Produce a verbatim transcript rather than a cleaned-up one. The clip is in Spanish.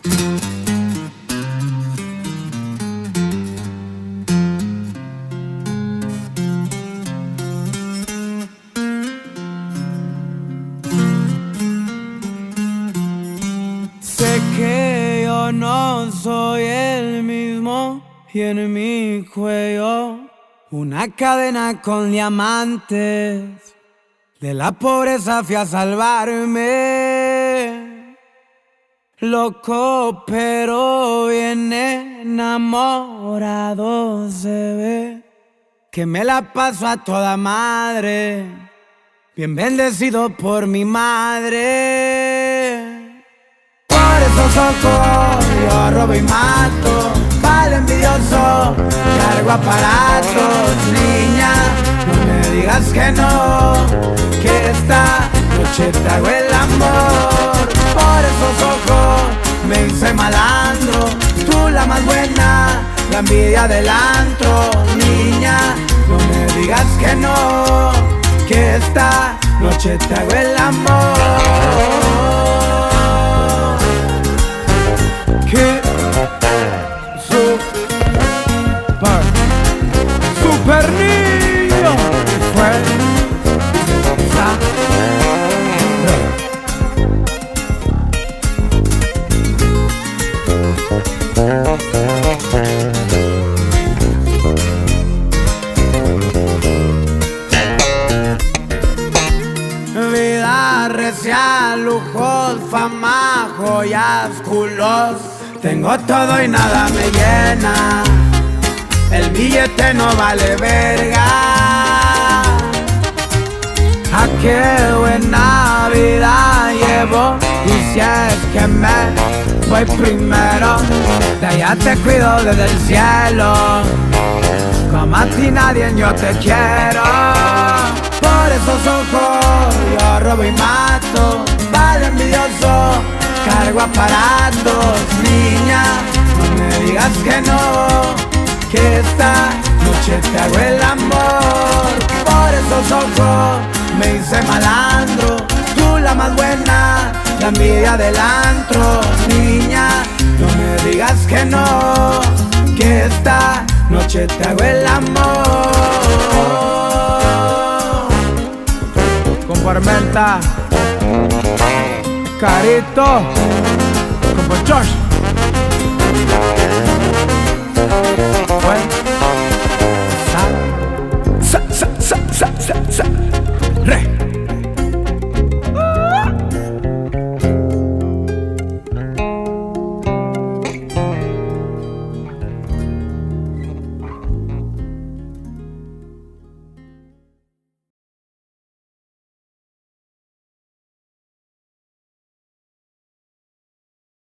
Sé que yo no soy el mismo y en mi cuello una cadena con diamantes. De la pobreza fui a salvarme, loco pero bien enamorado se ve, que me la paso a toda madre, bien bendecido por mi madre. Por esos ojos yo robo y mato, pa'l envidioso cargo aparatos. Niña, no me digas que no, que esta noche te hago el amor. Por esos ojos me hice malandro, tú la más buena, la envidia del antro. Niña, no me digas que no, que esta noche te hago el amor. Que super, super niño fue vida recia, lujos, fama, joyas, culos. Tengo todo y nada me llena, el billete no vale verga. A qué buena vida llevo, y si es que me voy primero, de allá te cuido desde el cielo, como a ti nadie yo te quiero. Por esos ojos yo robo y mato, vale envidioso cargo aparatos. Niña, no me digas que no, que esta noche te hago el amor. Por esos ojos me hice malandro, tú la más buena, la envidia del antro. Niña, no me digas que no, que esta noche te hago el amor. Con Parmenta, Carito.